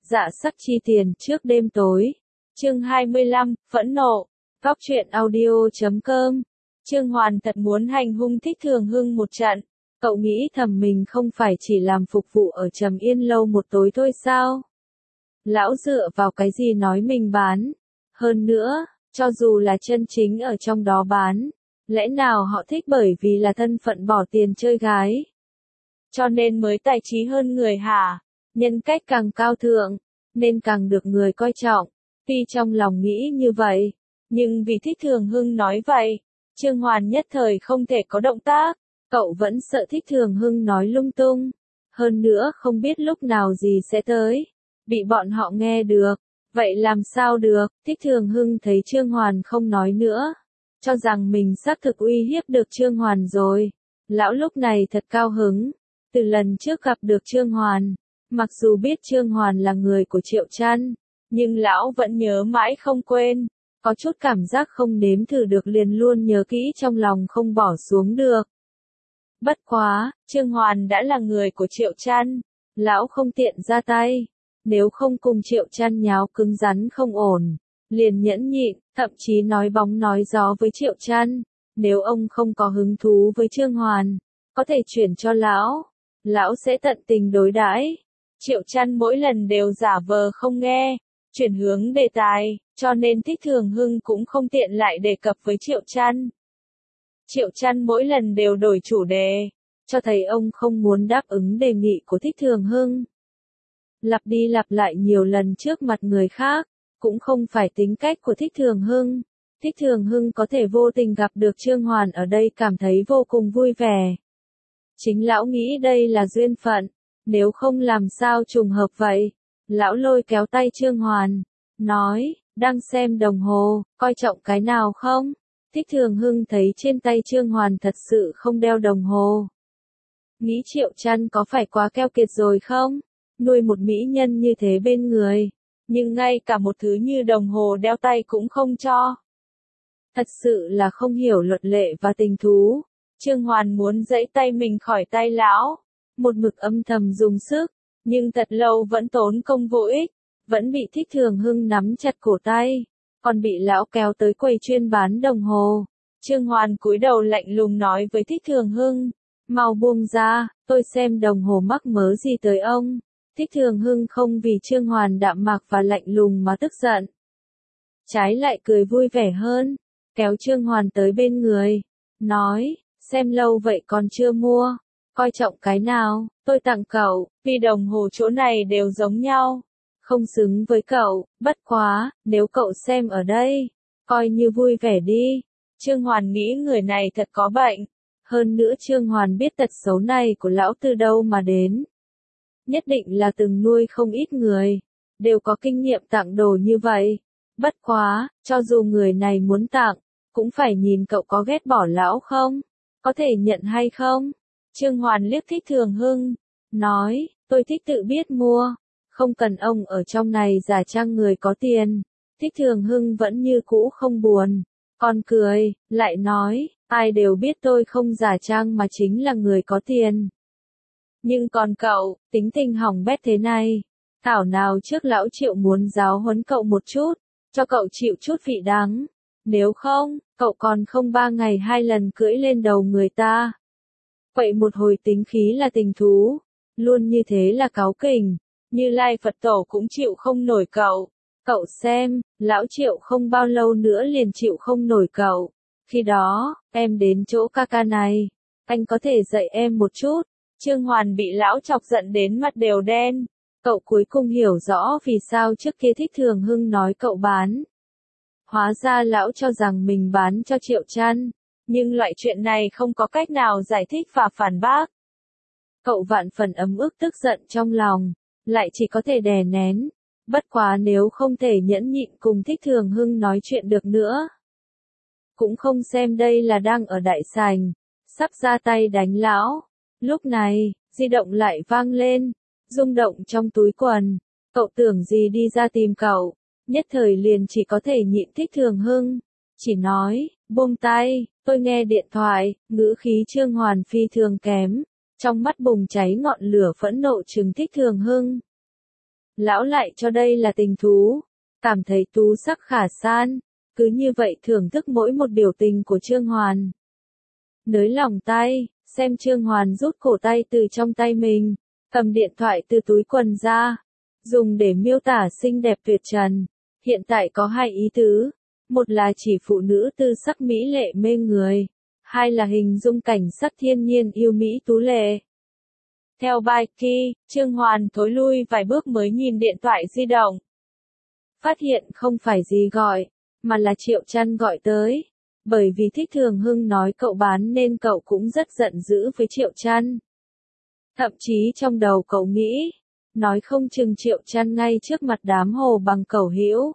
Dạ sắc chi tiền trước đêm tối. Chương 25, phẫn nộ. Góc truyện audio.com. Trương Hoàn thật muốn hành hung Thích Thường Hưng một trận. Cậu nghĩ thầm mình không phải chỉ làm phục vụ ở Trầm Yên lâu một tối thôi sao? Lão dựa vào cái gì nói mình bán? Hơn nữa, cho dù là chân chính ở trong đó bán, lẽ nào họ thích bởi vì là thân phận bỏ tiền chơi gái? Cho nên mới tài trí hơn người hả? Nhân cách càng cao thượng, nên càng được người coi trọng. Tuy trong lòng nghĩ như vậy, nhưng vì Thích Thường Hưng nói vậy, Trương Hoàn nhất thời không thể có động tác. Cậu vẫn sợ Thích Thường Hưng nói lung tung. Hơn nữa không biết lúc nào gì sẽ tới. Bị bọn họ nghe được. Vậy làm sao được? Thích Thường Hưng thấy Trương Hoàn không nói nữa. Cho rằng mình xác thực uy hiếp được Trương Hoàn rồi. Lão lúc này thật cao hứng. Từ lần trước gặp được Trương Hoàn, mặc dù biết Trương Hoàn là người của Triệu Trăn, nhưng lão vẫn nhớ mãi không quên. Có chút cảm giác không nếm thử được liền luôn nhớ kỹ trong lòng không bỏ xuống được. Bất quá, Trương Hoàn đã là người của Triệu Trăn, lão không tiện ra tay. Nếu không cùng Triệu Trăn nháo cứng rắn không ổn, liền nhẫn nhịn, thậm chí nói bóng nói gió với Triệu Trăn. Nếu ông không có hứng thú với Trương Hoàn, có thể chuyển cho lão. Lão sẽ tận tình đối đãi. Triệu Trăn mỗi lần đều giả vờ không nghe, chuyển hướng đề tài, cho nên Thích Thường Hưng cũng không tiện lại đề cập với Triệu Trăn. Triệu Trăn mỗi lần đều đổi chủ đề, cho thấy ông không muốn đáp ứng đề nghị của Thích Thường Hưng. Lặp đi lặp lại nhiều lần trước mặt người khác, cũng không phải tính cách của Thích Thường Hưng. Thích Thường Hưng có thể vô tình gặp được Trương Hoàn ở đây cảm thấy vô cùng vui vẻ. Chính lão nghĩ đây là duyên phận, nếu không làm sao trùng hợp vậy. Lão lôi kéo tay Trương Hoàn, nói, đang xem đồng hồ, coi trọng cái nào không? Thích Thường Hưng thấy trên tay Trương Hoàn thật sự không đeo đồng hồ. Nghĩ Triệu Trăn có phải quá keo kiệt rồi không? Nuôi một mỹ nhân như thế bên người, nhưng ngay cả một thứ như đồng hồ đeo tay cũng không cho. Thật sự là không hiểu luật lệ và tình thú. Trương Hoàn muốn giãy tay mình khỏi tay lão, một mực âm thầm dùng sức, nhưng thật lâu vẫn tốn công vô ích, vẫn bị Thích Thường Hưng nắm chặt cổ tay, còn bị lão kéo tới quầy chuyên bán đồng hồ. Trương Hoàn cúi đầu lạnh lùng nói với Thích Thường Hưng, mau buông ra, tôi xem đồng hồ mắc mớ gì tới ông. Thích Thường Hưng không vì Trương Hoàn đạm mạc và lạnh lùng mà tức giận, trái lại cười vui vẻ hơn, kéo Trương Hoàn tới bên người, nói, xem lâu vậy còn chưa mua, coi trọng cái nào, tôi tặng cậu, vì đồng hồ chỗ này đều giống nhau, không xứng với cậu, bất quá, nếu cậu xem ở đây, coi như vui vẻ đi. Trương Hoàn nghĩ người này thật có bệnh, hơn nữa Trương Hoàn biết tật xấu này của lão từ đâu mà đến. Nhất định là từng nuôi không ít người, đều có kinh nghiệm tặng đồ như vậy. Bất quá, cho dù người này muốn tặng, cũng phải nhìn cậu có ghét bỏ lão không, có thể nhận hay không. Trương Hoàn liếc Thích Thường Hưng, nói, tôi thích tự biết mua, không cần ông ở trong này giả trang người có tiền. Thích Thường Hưng vẫn như cũ không buồn, còn cười, lại nói, ai đều biết tôi không giả trang mà chính là người có tiền. Nhưng còn cậu, tính tình hỏng bét thế này, thảo nào trước lão Triệu muốn giáo huấn cậu một chút, cho cậu chịu chút vị đắng. Nếu không, cậu còn không 3 ngày 2 lần cưỡi lên đầu người ta. Vậy một hồi tính khí là tình thú, luôn như thế là cáu kỉnh, Như Lai Phật Tổ cũng chịu không nổi cậu. Cậu xem, lão Triệu không bao lâu nữa liền chịu không nổi cậu. Khi đó, em đến chỗ ca ca này, anh có thể dạy em một chút. Trương Hoàn bị lão chọc giận đến mặt đều đen. Cậu cuối cùng hiểu rõ vì sao trước kia Thích Thường Hưng nói cậu bán. Hóa ra lão cho rằng mình bán cho Triệu Trăn, nhưng loại chuyện này không có cách nào giải thích và phản bác. Cậu vạn phần ấm ức tức giận trong lòng, lại chỉ có thể đè nén. Bất quá nếu không thể nhẫn nhịn cùng Thích Thường Hưng nói chuyện được nữa, cũng không xem đây là đang ở đại sảnh, sắp ra tay đánh lão. Lúc này, di động lại vang lên, rung động trong túi quần. Cậu tưởng gì đi ra tìm cậu, nhất thời liền chỉ có thể nhịn Thích Thường Hưng, chỉ nói, buông tay, tôi nghe điện thoại. Ngữ khí Trương Hoàn phi thường kém, trong mắt bùng cháy ngọn lửa phẫn nộ trừng Thích Thường Hưng. Lão lại cho đây là tình thú, cảm thấy tú sắc khả san, cứ như vậy thưởng thức mỗi một biểu tình của Trương Hoàn. Nới lòng tay, xem Trương Hoàn rút cổ tay từ trong tay mình, cầm điện thoại từ túi quần ra, dùng để miêu tả xinh đẹp tuyệt trần. Hiện tại có hai ý tứ, một là chỉ phụ nữ tư sắc mỹ lệ mê người, hai là hình dung cảnh sắc thiên nhiên yêu mỹ tú lệ. Theo bài Ki, Trương Hoàn thối lui vài bước mới nhìn điện thoại di động. Phát hiện không phải gì gọi, mà là Triệu Trăn gọi tới. Bởi vì Thích Thường Hưng nói cậu bán nên cậu cũng rất giận dữ với Triệu Trăn. Thậm chí trong đầu cậu nghĩ, nói không chừng Triệu Trăn ngay trước mặt đám hồ bằng cẩu hữu.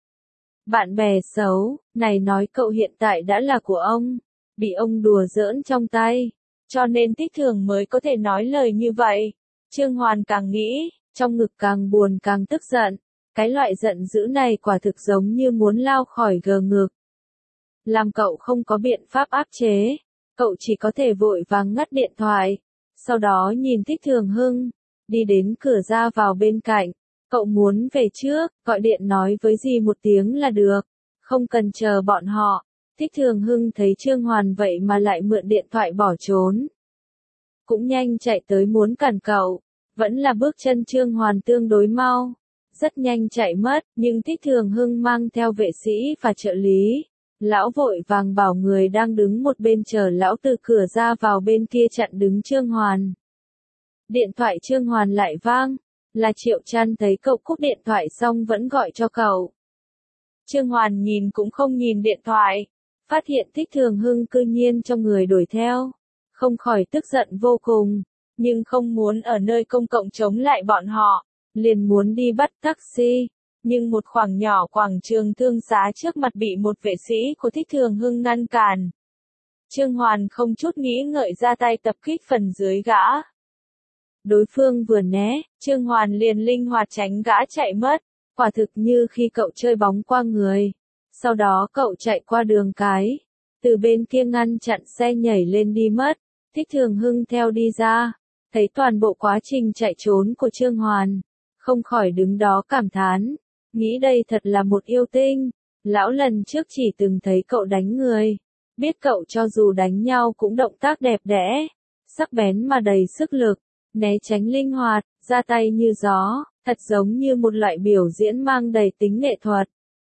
Bạn bè xấu, này nói cậu hiện tại đã là của ông, bị ông đùa giỡn trong tay, cho nên Thích Thường mới có thể nói lời như vậy. Trương Hoàn càng nghĩ, trong ngực càng buồn càng tức giận, cái loại giận dữ này quả thực giống như muốn lao khỏi gờ ngực. Làm cậu không có biện pháp áp chế, cậu chỉ có thể vội vàng ngắt điện thoại, sau đó nhìn Thích Thường Hưng, đi đến cửa ra vào bên cạnh. Cậu muốn về trước, gọi điện nói với dì một tiếng là được, không cần chờ bọn họ. Thích Thường Hưng thấy Trương Hoàn vậy mà lại mượn điện thoại bỏ trốn. Cũng nhanh chạy tới muốn cản cậu, vẫn là bước chân Trương Hoàn tương đối mau, rất nhanh chạy mất, nhưng Thích Thường Hưng mang theo vệ sĩ và trợ lý. Lão vội vàng bảo người đang đứng một bên chờ lão từ cửa ra vào bên kia chặn đứng Trương Hoàn. Điện thoại Trương Hoàn lại vang, là Triệu Trăn thấy cậu cúp điện thoại xong vẫn gọi cho cậu. Trương Hoàn nhìn cũng không nhìn điện thoại, phát hiện Thích Thường Hưng cư nhiên trong người đuổi theo, không khỏi tức giận vô cùng, nhưng không muốn ở nơi công cộng chống lại bọn họ, liền muốn đi bắt taxi. Nhưng một khoảng nhỏ quảng trường thương xá trước mặt bị một vệ sĩ của Thích Thường Hưng ngăn cản. Trương Hoàn không chút nghĩ ngợi ra tay tập kích phần dưới gã. Đối phương vừa né, Trương Hoàn liền linh hoạt tránh gã chạy mất, quả thực như khi cậu chơi bóng qua người. Sau đó cậu chạy qua đường cái, từ bên kia ngăn chặn xe nhảy lên đi mất. Thích Thường Hưng theo đi ra, thấy toàn bộ quá trình chạy trốn của Trương Hoàn, không khỏi đứng đó cảm thán. Nghĩ đây thật là một yêu tinh, lão lần trước chỉ từng thấy cậu đánh người, biết cậu cho dù đánh nhau cũng động tác đẹp đẽ, sắc bén mà đầy sức lực, né tránh linh hoạt, ra tay như gió, thật giống như một loại biểu diễn mang đầy tính nghệ thuật.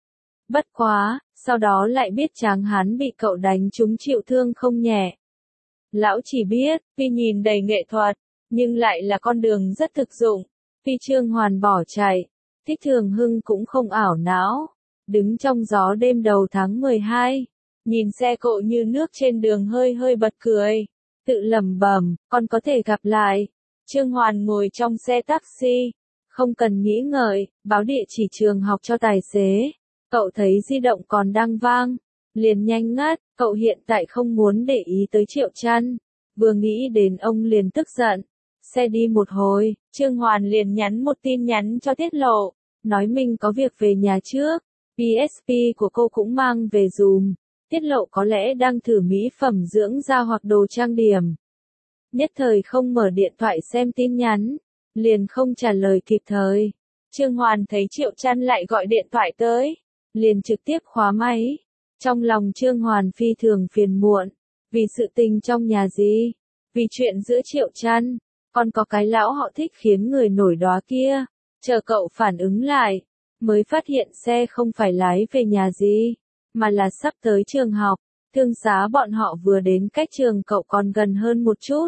Bất quá, sau đó lại biết tráng hán bị cậu đánh trúng chịu thương không nhẹ. Lão chỉ biết, tuy nhìn đầy nghệ thuật, nhưng lại là con đường rất thực dụng. Khi Trương Hoàn bỏ chạy, Thích Thường Hưng cũng không ảo não, đứng trong gió đêm đầu tháng 12, nhìn xe cộ như nước trên đường hơi hơi bật cười, tự lẩm bẩm, còn có thể gặp lại. Trương Hoàn ngồi trong xe taxi, không cần nghĩ ngợi, báo địa chỉ trường học cho tài xế. Cậu thấy di động còn đang vang, liền nhanh ngắt, cậu hiện tại không muốn để ý tới Triệu Trăn, vừa nghĩ đến ông liền tức giận. Xe đi một hồi, Trương Hoàn liền nhắn một tin nhắn cho Tiết Lộ, nói mình có việc về nhà trước, PSP của cô cũng mang về dùm. Tiết Lộ có lẽ đang thử mỹ phẩm dưỡng da hoặc đồ trang điểm. Nhất thời không mở điện thoại xem tin nhắn, liền không trả lời kịp thời. Trương Hoàn thấy Triệu Trăn lại gọi điện thoại tới, liền trực tiếp khóa máy. Trong lòng Trương Hoàn phi thường phiền muộn, vì sự tình trong nhà gì, vì chuyện giữa Triệu Trăn, còn có cái lão họ Thích khiến người nổi đoá kia. Chờ cậu phản ứng lại, mới phát hiện xe không phải lái về nhà gì, mà là sắp tới trường học. Thương xá bọn họ vừa đến cách trường cậu còn gần hơn một chút.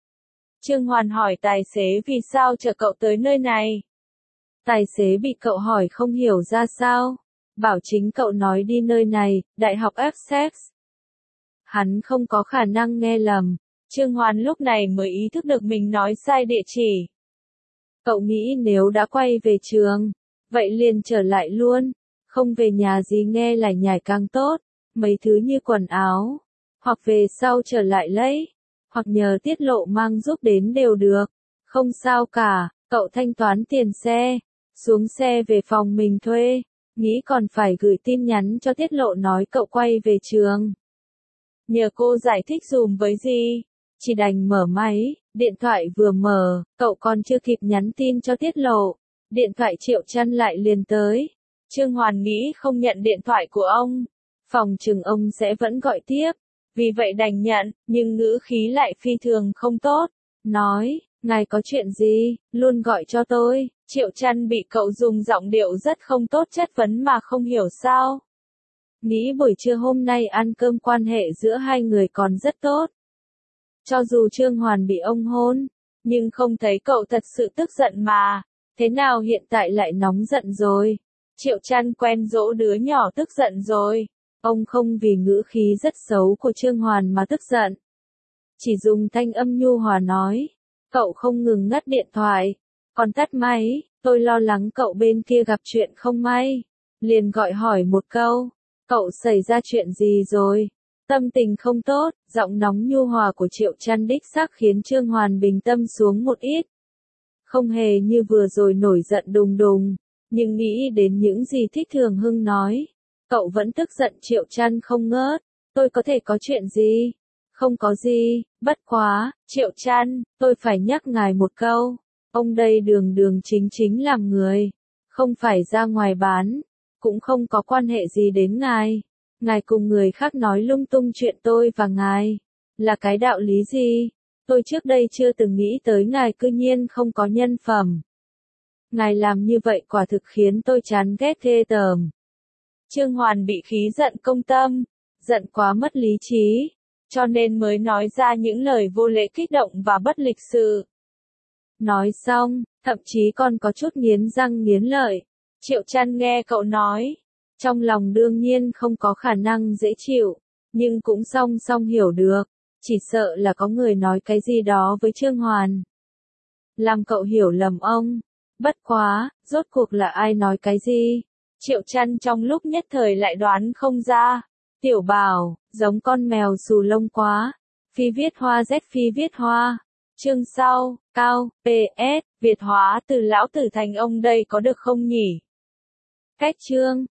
Trương Hoàn hỏi tài xế vì sao chở cậu tới nơi này. Tài xế bị cậu hỏi không hiểu ra sao, bảo chính cậu nói đi nơi này, Đại học Essex. Hắn không có khả năng nghe lầm. Trương Hoàn lúc này mới ý thức được mình nói sai địa chỉ. Cậu nghĩ nếu đã quay về trường, vậy liền trở lại luôn, không về nhà gì nghe lải nhải càng tốt, mấy thứ như quần áo, hoặc về sau trở lại lấy, hoặc nhờ Tiết Lộ mang giúp đến đều được, không sao cả. Cậu thanh toán tiền xe, xuống xe về phòng mình thuê, nghĩ còn phải gửi tin nhắn cho Tiết Lộ nói cậu quay về trường. Nhờ cô giải thích dùm với gì, chỉ đành mở máy, điện thoại vừa mở, cậu còn chưa kịp nhắn tin cho Tiết Lộ, Điện thoại Triệu Trăn lại liền tới. Trương Hoàn nghĩ không nhận điện thoại của ông, phòng chừng ông sẽ vẫn gọi tiếp, vì vậy đành nhận, nhưng ngữ khí lại phi thường không tốt, nói, ngài có chuyện gì, luôn gọi cho tôi. Triệu Trăn bị cậu dùng giọng điệu rất không tốt chất vấn mà không hiểu sao. Nghĩ buổi trưa hôm nay ăn cơm quan hệ giữa hai người còn rất tốt. Cho dù Trương Hoàn bị ông hôn, nhưng không thấy cậu thật sự tức giận mà. Thế nào hiện tại lại nóng giận rồi? Triệu Trăn quen dỗ đứa nhỏ tức giận rồi. Ông không vì ngữ khí rất xấu của Trương Hoàn mà tức giận. Chỉ dùng thanh âm nhu hòa nói. Cậu không ngừng ngắt điện thoại. Còn tắt máy, tôi lo lắng cậu bên kia gặp chuyện không may. Liền gọi hỏi một câu. Cậu xảy ra chuyện gì rồi? Tâm tình không tốt, giọng nóng nhu hòa của Triệu Trăn đích xác khiến Trương Hoàn bình tâm xuống một ít. Không hề như vừa rồi nổi giận đùng đùng, nhưng nghĩ đến những gì Thích Thường Hưng nói. Cậu vẫn tức giận. Triệu Trăn không ngớt. Tôi có thể có chuyện gì? Không có gì, bất quá, Triệu Trăn, tôi phải nhắc ngài một câu. Ông đây đường đường chính chính làm người, không phải ra ngoài bán, cũng không có quan hệ gì đến ngài. Ngài cùng người khác nói lung tung chuyện tôi và ngài, là cái đạo lý gì? Tôi trước đây chưa từng nghĩ tới ngài cư nhiên không có nhân phẩm. Ngài làm như vậy quả thực khiến tôi chán ghét ghê tởm. Trương Hoàn bị khí giận công tâm, giận quá mất lý trí, cho nên mới nói ra những lời vô lễ kích động và bất lịch sự. Nói xong, thậm chí còn có chút nghiến răng nghiến lợi. Triệu Trăn nghe cậu nói, trong lòng đương nhiên không có khả năng dễ chịu, nhưng cũng song song hiểu được, chỉ sợ là có người nói cái gì đó với Trương Hoàn. Làm cậu hiểu lầm ông. Bất quá, rốt cuộc là ai nói cái gì? Triệu Trăn trong lúc nhất thời lại đoán không ra. Tiểu Bảo, giống con mèo xù lông quá. Phi viết hoa Z phi viết hoa. Chương sau, cao, PS, Việt hóa từ lão tử thành ông đây có được không nhỉ? Cách chương.